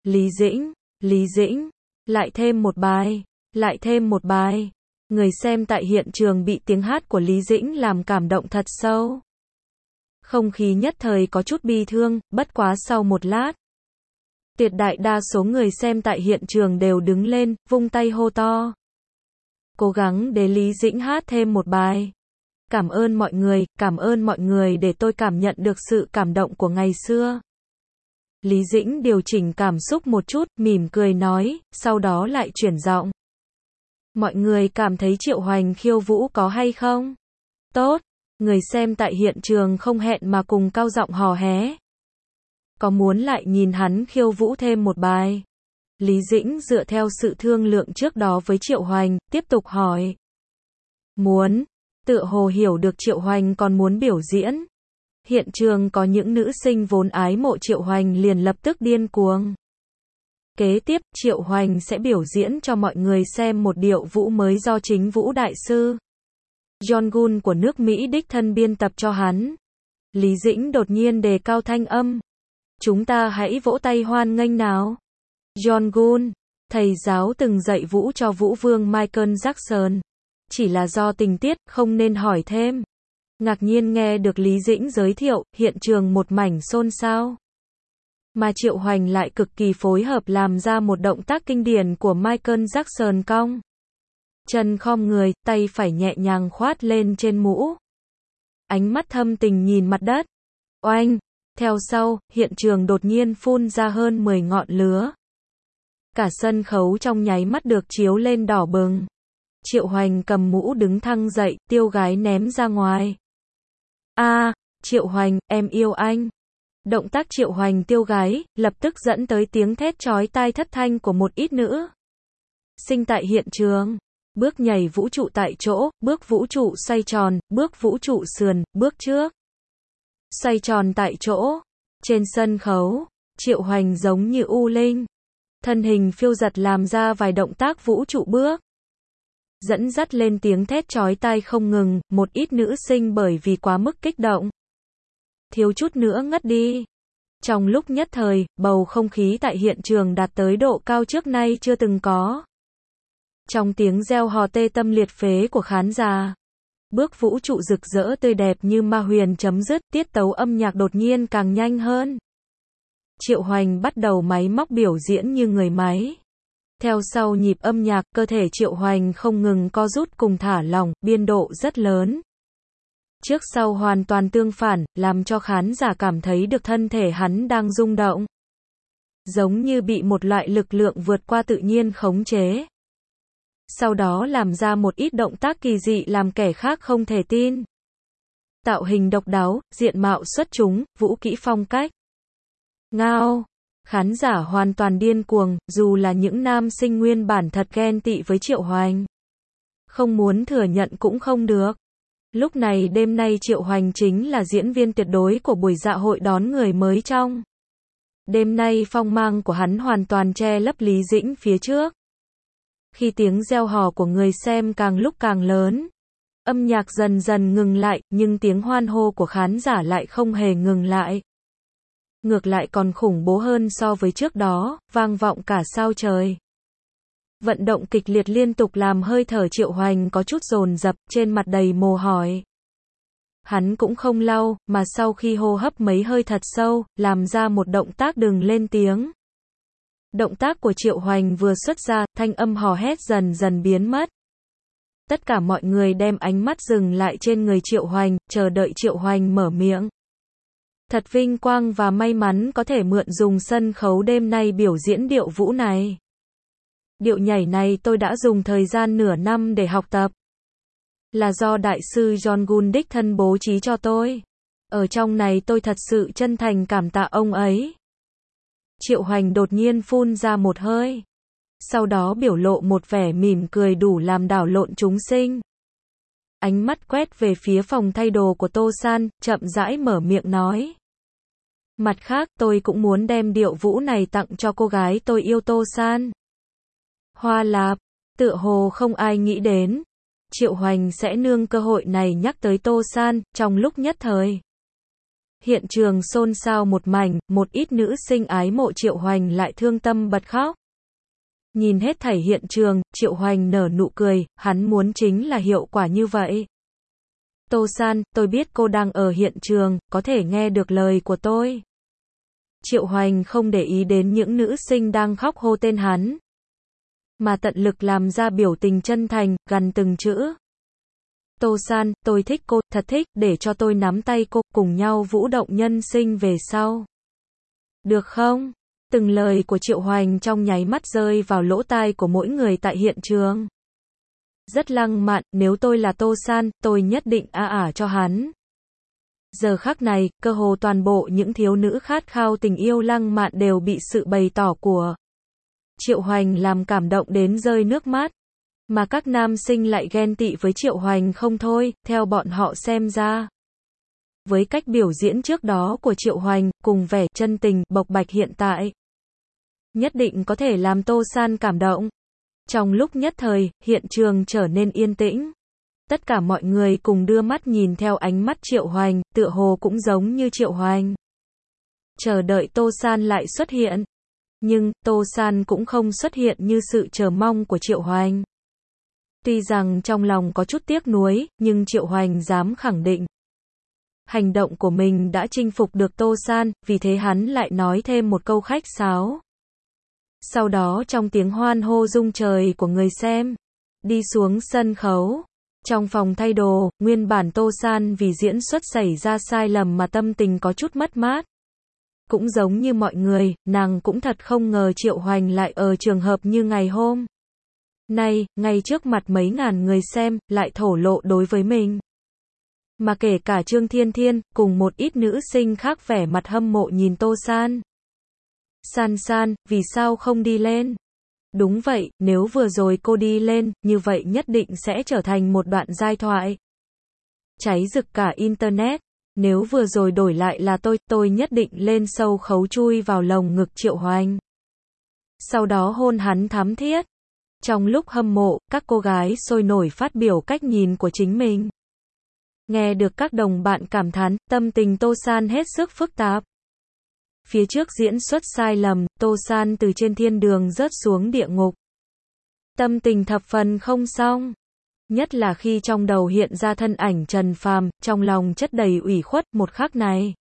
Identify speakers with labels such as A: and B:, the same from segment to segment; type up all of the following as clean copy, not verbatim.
A: Lý Dĩnh, lại thêm một bài, lại thêm một bài. Người xem tại hiện trường bị tiếng hát của Lý Dĩnh làm cảm động thật sâu. Không khí nhất thời có chút bi thương, bất quá sau một lát, tuyệt đại đa số người xem tại hiện trường đều đứng lên, vung tay hô to. Cố gắng để Lý Dĩnh hát thêm một bài. Cảm ơn mọi người để tôi cảm nhận được sự cảm động của ngày xưa. Lý Dĩnh điều chỉnh cảm xúc một chút, mỉm cười nói, sau đó lại chuyển giọng. Mọi người cảm thấy Triệu Hoành khiêu vũ có hay không? Tốt. Người xem tại hiện trường không hẹn mà cùng cao giọng hò hé. Có muốn lại nhìn hắn khiêu vũ thêm một bài? Lý Dĩnh dựa theo sự thương lượng trước đó với Triệu Hoành, tiếp tục hỏi. Muốn. Tựa hồ hiểu được Triệu Hoành còn muốn biểu diễn. Hiện trường có những nữ sinh vốn ái mộ Triệu Hoành liền lập tức điên cuồng. Kế tiếp, Triệu Hoành sẽ biểu diễn cho mọi người xem một điệu vũ mới do chính vũ đại sư Jong-un của nước Mỹ đích thân biên tập cho hắn. Lý Dĩnh đột nhiên đề cao thanh âm. Chúng ta hãy vỗ tay hoan nghênh nào. Jong-un, thầy giáo từng dạy vũ cho vũ vương Michael Jackson. Chỉ là do tình tiết, không nên hỏi thêm. Ngạc nhiên nghe được Lý Dĩnh giới thiệu, hiện trường một mảnh xôn xao. Mà Triệu Hoành lại cực kỳ phối hợp làm ra một động tác kinh điển của Michael Jackson cong. Chân khom người, tay phải nhẹ nhàng khoát lên trên mũ. Ánh mắt thâm tình nhìn mặt đất. Oanh! Theo sau, hiện trường đột nhiên phun ra hơn 10 ngọn lửa. Cả sân khấu trong nháy mắt được chiếu lên đỏ bừng. Triệu Hoành cầm mũ đứng thăng dậy, tiêu gái ném ra ngoài. Triệu Hoành, em yêu anh. Động tác Triệu Hoành tiêu gái, lập tức dẫn tới tiếng thét chói tai thất thanh của một ít nữ sinh tại hiện trường. Bước nhảy vũ trụ tại chỗ, bước vũ trụ xoay tròn, bước vũ trụ sườn, bước trước. Xoay tròn tại chỗ. Trên sân khấu, Triệu Hoành giống như U Linh. Thân hình phiêu giật làm ra vài động tác vũ trụ bước. Dẫn dắt lên tiếng thét chói tai không ngừng, một ít nữ sinh bởi vì quá mức kích động. Thiếu chút nữa ngất đi. Trong lúc nhất thời, bầu không khí tại hiện trường đạt tới độ cao trước nay chưa từng có. Trong tiếng reo hò tê tâm liệt phế của khán giả, bước vũ trụ rực rỡ tươi đẹp như ma huyền chấm dứt, tiết tấu âm nhạc đột nhiên càng nhanh hơn. Triệu Hoành bắt đầu máy móc biểu diễn như người máy. Theo sau nhịp âm nhạc, cơ thể Triệu Hoành không ngừng co rút cùng thả lỏng, biên độ rất lớn. Trước sau hoàn toàn tương phản, làm cho khán giả cảm thấy được thân thể hắn đang rung động. Giống như bị một loại lực lượng vượt qua tự nhiên khống chế. Sau đó làm ra một ít động tác kỳ dị làm kẻ khác không thể tin. Tạo hình độc đáo, diện mạo xuất chúng, vũ kỹ phong cách. Ngao! Khán giả hoàn toàn điên cuồng, dù là những nam sinh nguyên bản thật ghen tị với Triệu Hoành. Không muốn thừa nhận cũng không được. Lúc này đêm nay Triệu Hoành chính là diễn viên tuyệt đối của buổi dạ hội đón người mới trong. Đêm nay phong mang của hắn hoàn toàn che lấp Lý Dĩnh phía trước. Khi tiếng reo hò của người xem càng lúc càng lớn, âm nhạc dần dần ngừng lại, nhưng tiếng hoan hô của khán giả lại không hề ngừng lại. Ngược lại còn khủng bố hơn so với trước đó, vang vọng cả sao trời. Vận động kịch liệt liên tục làm hơi thở Triệu Hoành có chút dồn dập, trên mặt đầy mồ hôi. Hắn cũng không lau, mà sau khi hô hấp mấy hơi thật sâu, làm ra một động tác đừng lên tiếng. Động tác của Triệu Hoành vừa xuất ra, thanh âm hò hét dần dần biến mất. Tất cả mọi người đem ánh mắt dừng lại trên người Triệu Hoành, chờ đợi Triệu Hoành mở miệng. Thật vinh quang và may mắn có thể mượn dùng sân khấu đêm nay biểu diễn điệu vũ này. Điệu nhảy này tôi đã dùng thời gian nửa năm để học tập. Là do đại sư Jong-un đích thân bố trí cho tôi. Ở trong này tôi thật sự chân thành cảm tạ ông ấy. Triệu Hoành đột nhiên phun ra một hơi. Sau đó biểu lộ một vẻ mỉm cười đủ làm đảo lộn chúng sinh. Ánh mắt quét về phía phòng thay đồ của Tô San, chậm rãi mở miệng nói. Mặt khác, tôi cũng muốn đem điệu vũ này tặng cho cô gái tôi yêu Tô San. Hoa Lạp, tựa hồ không ai nghĩ đến. Triệu Hoành sẽ nương cơ hội này nhắc tới Tô San, trong lúc nhất thời. Hiện trường xôn xao một mảnh, một ít nữ sinh ái mộ Triệu Hoành lại thương tâm bật khóc. Nhìn hết thảy hiện trường, Triệu Hoành nở nụ cười, hắn muốn chính là hiệu quả như vậy. Tô San, tôi biết cô đang ở hiện trường, có thể nghe được lời của tôi. Triệu Hoành không để ý đến những nữ sinh đang khóc hô tên hắn, mà tận lực làm ra biểu tình chân thành, gằn từng chữ. Tô San, tôi thích cô, thật thích, để cho tôi nắm tay cô, cùng nhau vũ động nhân sinh về sau. Được không? Từng lời của Triệu Hoành trong nháy mắt rơi vào lỗ tai của mỗi người tại hiện trường. Rất lăng mạn, nếu tôi là Tô San, tôi nhất định ả cho hắn. Giờ khắc này, cơ hồ toàn bộ những thiếu nữ khát khao tình yêu lăng mạn đều bị sự bày tỏ của Triệu Hoành làm cảm động đến rơi nước mắt. Mà các nam sinh lại ghen tị với Triệu Hoành không thôi, theo bọn họ xem ra. Với cách biểu diễn trước đó của Triệu Hoành, cùng vẻ chân tình, bộc bạch hiện tại, nhất định có thể làm Tô San cảm động. Trong lúc nhất thời, hiện trường trở nên yên tĩnh. Tất cả mọi người cùng đưa mắt nhìn theo ánh mắt Triệu Hoành, tựa hồ cũng giống như Triệu Hoành. Chờ đợi Tô San lại xuất hiện. Nhưng, Tô San cũng không xuất hiện như sự chờ mong của Triệu Hoành. Tuy rằng trong lòng có chút tiếc nuối, nhưng Triệu Hoành dám khẳng định. Hành động của mình đã chinh phục được Tô San, vì thế hắn lại nói thêm một câu khách sáo. Sau đó trong tiếng hoan hô rung trời của người xem, đi xuống sân khấu. Trong phòng thay đồ, nguyên bản Tô San vì diễn xuất xảy ra sai lầm mà tâm tình có chút mất mát. Cũng giống như mọi người, nàng cũng thật không ngờ Triệu Hoành lại ở trường hợp như ngày hôm nay, ngay trước mặt mấy ngàn người xem, lại thổ lộ đối với mình. Mà kể cả Trương Thiên Thiên, cùng một ít nữ sinh khác vẻ mặt hâm mộ nhìn Tô San. San San, vì sao không đi lên? Đúng vậy, nếu vừa rồi cô đi lên, như vậy nhất định sẽ trở thành một đoạn giai thoại. Cháy rực cả Internet. Nếu vừa rồi đổi lại là tôi nhất định lên sâu khấu chui vào lồng ngực Triệu Hoành. Sau đó hôn hắn thắm thiết. Trong lúc hâm mộ, các cô gái sôi nổi phát biểu cách nhìn của chính mình. Nghe được các đồng bạn cảm thán, tâm tình Tô San hết sức phức tạp. Phía trước diễn xuất sai lầm, Tô San từ trên thiên đường rớt xuống địa ngục. Tâm tình thập phần không xong. Nhất là khi trong đầu hiện ra thân ảnh Trần Phàm, trong lòng chất đầy ủy khuất một khắc này.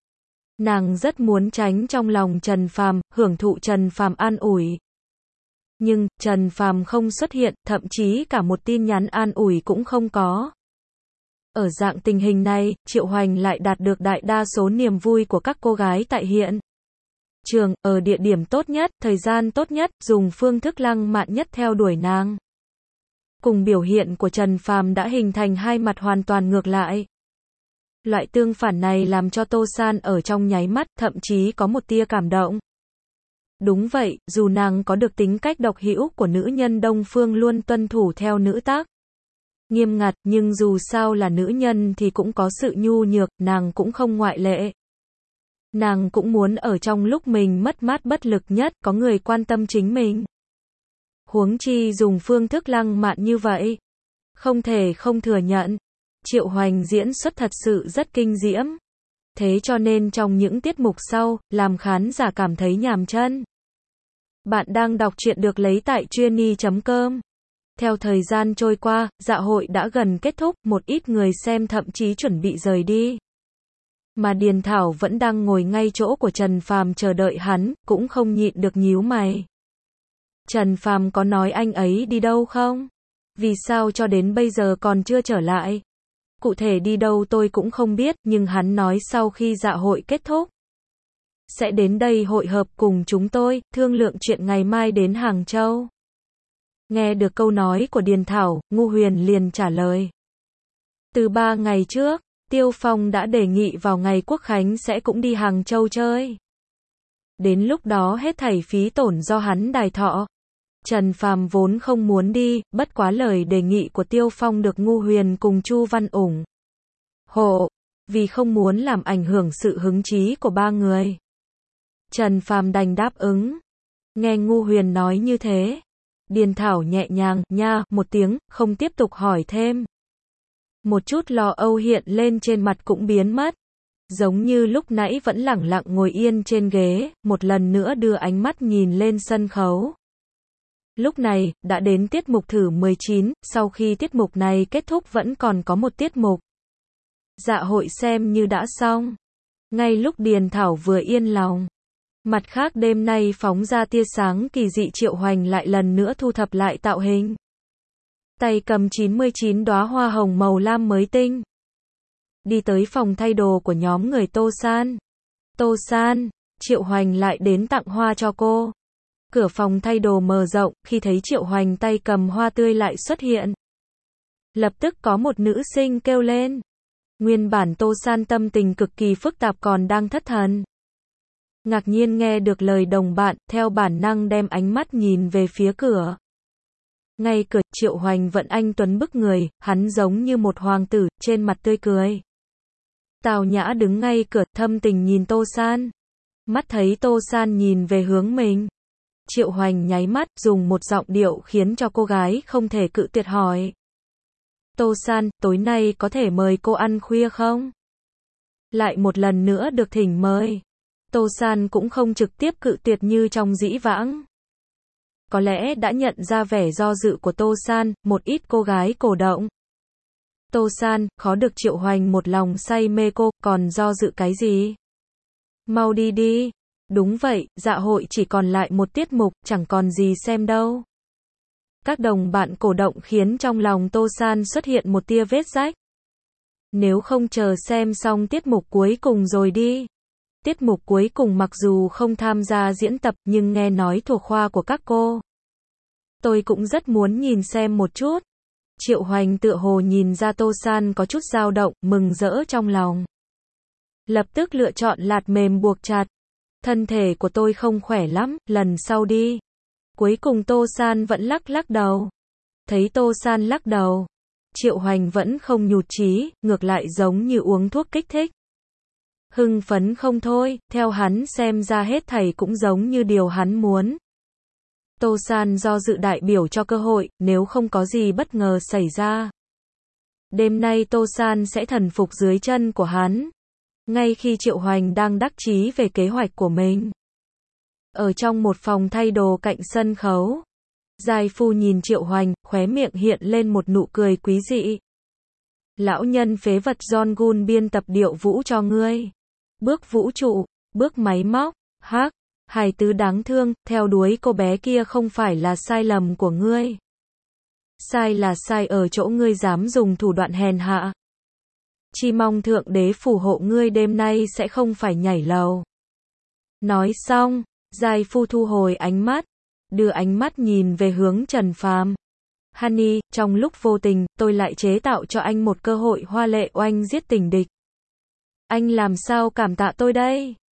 A: Nàng rất muốn tránh trong lòng Trần Phàm, hưởng thụ Trần Phàm an ủi. Nhưng, Trần Phàm không xuất hiện, thậm chí cả một tin nhắn an ủi cũng không có. Ở dạng tình hình này, Triệu Hoành lại đạt được đại đa số niềm vui của các cô gái tại hiện trường, ở địa điểm tốt nhất, thời gian tốt nhất, dùng phương thức lăng mạn nhất theo đuổi nàng. Cùng biểu hiện của Trần Phàm đã hình thành hai mặt hoàn toàn ngược lại. Loại tương phản này làm cho Tô San ở trong nháy mắt, thậm chí có một tia cảm động. Đúng vậy, dù nàng có được tính cách độc hữu của nữ nhân Đông Phương luôn tuân thủ theo nữ tác nghiêm ngặt, nhưng dù sao là nữ nhân thì cũng có sự nhu nhược, nàng cũng không ngoại lệ. Nàng cũng muốn ở trong lúc mình mất mát bất lực nhất, có người quan tâm chính mình. Huống chi dùng phương thức lăng mạn như vậy. Không thể không thừa nhận, Triệu Hoành diễn xuất thật sự rất kinh diễm. Thế cho nên trong những tiết mục sau, làm khán giả cảm thấy nhàm chân. Bạn đang đọc truyện được lấy tại truyenee.com. Theo thời gian trôi qua, dạ hội đã gần kết thúc, một ít người xem thậm chí chuẩn bị rời đi. Mà Điền Thảo vẫn đang ngồi ngay chỗ của Trần Phàm chờ đợi hắn, cũng không nhịn được nhíu mày. Trần Phàm có nói anh ấy đi đâu không? Vì sao cho đến bây giờ còn chưa trở lại? Cụ thể đi đâu tôi cũng không biết, nhưng hắn nói sau khi dạ hội kết thúc sẽ đến đây hội hợp cùng chúng tôi, thương lượng chuyện ngày mai đến Hàng Châu. Nghe được câu nói của Điền Thảo, Ngu Huyền liền trả lời. Từ 3 ngày trước, Tiêu Phong đã đề nghị vào ngày Quốc Khánh sẽ cũng đi Hàng Châu chơi. Đến lúc đó hết thảy phí tổn do hắn đài thọ. Trần Phàm vốn không muốn đi, bất quá lời đề nghị của Tiêu Phong được Ngu Huyền cùng Chu Văn ủng hộ, vì không muốn làm ảnh hưởng sự hứng chí của ba người. Trần Phàm đành đáp ứng. Nghe Ngu Huyền nói như thế, Điền Thảo nhẹ nhàng, nha, một tiếng, không tiếp tục hỏi thêm. Một chút lo âu hiện lên trên mặt cũng biến mất. Giống như lúc nãy vẫn lẳng lặng ngồi yên trên ghế, một lần nữa đưa ánh mắt nhìn lên sân khấu. Lúc này, đã đến tiết mục thử 19, sau khi tiết mục này kết thúc vẫn còn có một tiết mục. Dạ hội xem như đã xong. Ngay lúc Điền Thảo vừa yên lòng. Mặt khác đêm nay phóng ra tia sáng kỳ dị, Triệu Hoành lại lần nữa thu thập lại tạo hình. Tay cầm 99 đóa hoa hồng màu lam mới tinh. Đi tới phòng thay đồ của nhóm người Tô San. Tô San, Triệu Hoành lại đến tặng hoa cho cô. Cửa phòng thay đồ mở rộng, khi thấy Triệu Hoành tay cầm hoa tươi lại xuất hiện. Lập tức có một nữ sinh kêu lên. Nguyên bản Tô San tâm tình cực kỳ phức tạp còn đang thất thần. Ngạc nhiên nghe được lời đồng bạn, theo bản năng đem ánh mắt nhìn về phía cửa. Ngay cửa, Triệu Hoành vẫn anh tuấn bức người, hắn giống như một hoàng tử, trên mặt tươi cười. Tào Nhã đứng ngay cửa, thâm tình nhìn Tô San. Mắt thấy Tô San nhìn về hướng mình. Triệu Hoành nháy mắt, dùng một giọng điệu khiến cho cô gái không thể cự tuyệt hỏi. Tô San, tối nay có thể mời cô ăn khuya không? Lại một lần nữa được thỉnh mời. Tô San cũng không trực tiếp cự tuyệt như trong dĩ vãng. Có lẽ đã nhận ra vẻ do dự của Tô San, một ít cô gái cổ động. Tô San, khó được Triệu Hoành một lòng say mê cô, còn do dự cái gì? Mau đi đi. Đúng vậy, dạ hội chỉ còn lại một tiết mục, chẳng còn gì xem đâu. Các đồng bạn cổ động khiến trong lòng Tô San xuất hiện một tia vết rách. Nếu không chờ xem xong tiết mục cuối cùng rồi đi. Tiết mục cuối cùng mặc dù không tham gia diễn tập nhưng nghe nói thuộc khoa của các cô. Tôi cũng rất muốn nhìn xem một chút. Triệu Hoành tựa hồ nhìn ra Tô San có chút dao động, mừng rỡ trong lòng. Lập tức lựa chọn lạt mềm buộc chặt. Thân thể của tôi không khỏe lắm, lần sau đi. Cuối cùng Tô San vẫn lắc đầu. Thấy Tô San lắc đầu, Triệu Hoành vẫn không nhụt chí, ngược lại giống như uống thuốc kích thích. Hưng phấn không thôi, theo hắn xem ra hết thảy cũng giống như điều hắn muốn. Tô San do dự đại biểu cho cơ hội, nếu không có gì bất ngờ xảy ra. Đêm nay Tô San sẽ thần phục dưới chân của hắn. Ngay khi Triệu Hoành đang đắc chí về kế hoạch của mình. Ở trong một phòng thay đồ cạnh sân khấu. Giai Phu nhìn Triệu Hoành, khóe miệng hiện lên một nụ cười quý dị. Lão nhân phế vật John Gun biên tập điệu vũ cho ngươi. Bước vũ trụ, bước máy móc, hắc, hài tứ đáng thương, theo đuổi cô bé kia không phải là sai lầm của ngươi. Sai là sai ở chỗ ngươi dám dùng thủ đoạn hèn hạ. Chỉ mong Thượng Đế phù hộ ngươi đêm nay sẽ không phải nhảy lầu. Nói xong, Giai Phu thu hồi ánh mắt, đưa ánh mắt nhìn về hướng Trần Phàm. Honey, trong lúc vô tình, tôi lại chế tạo cho anh một cơ hội hoa lệ oanh giết tình địch. Anh làm sao cảm tạ tôi đây?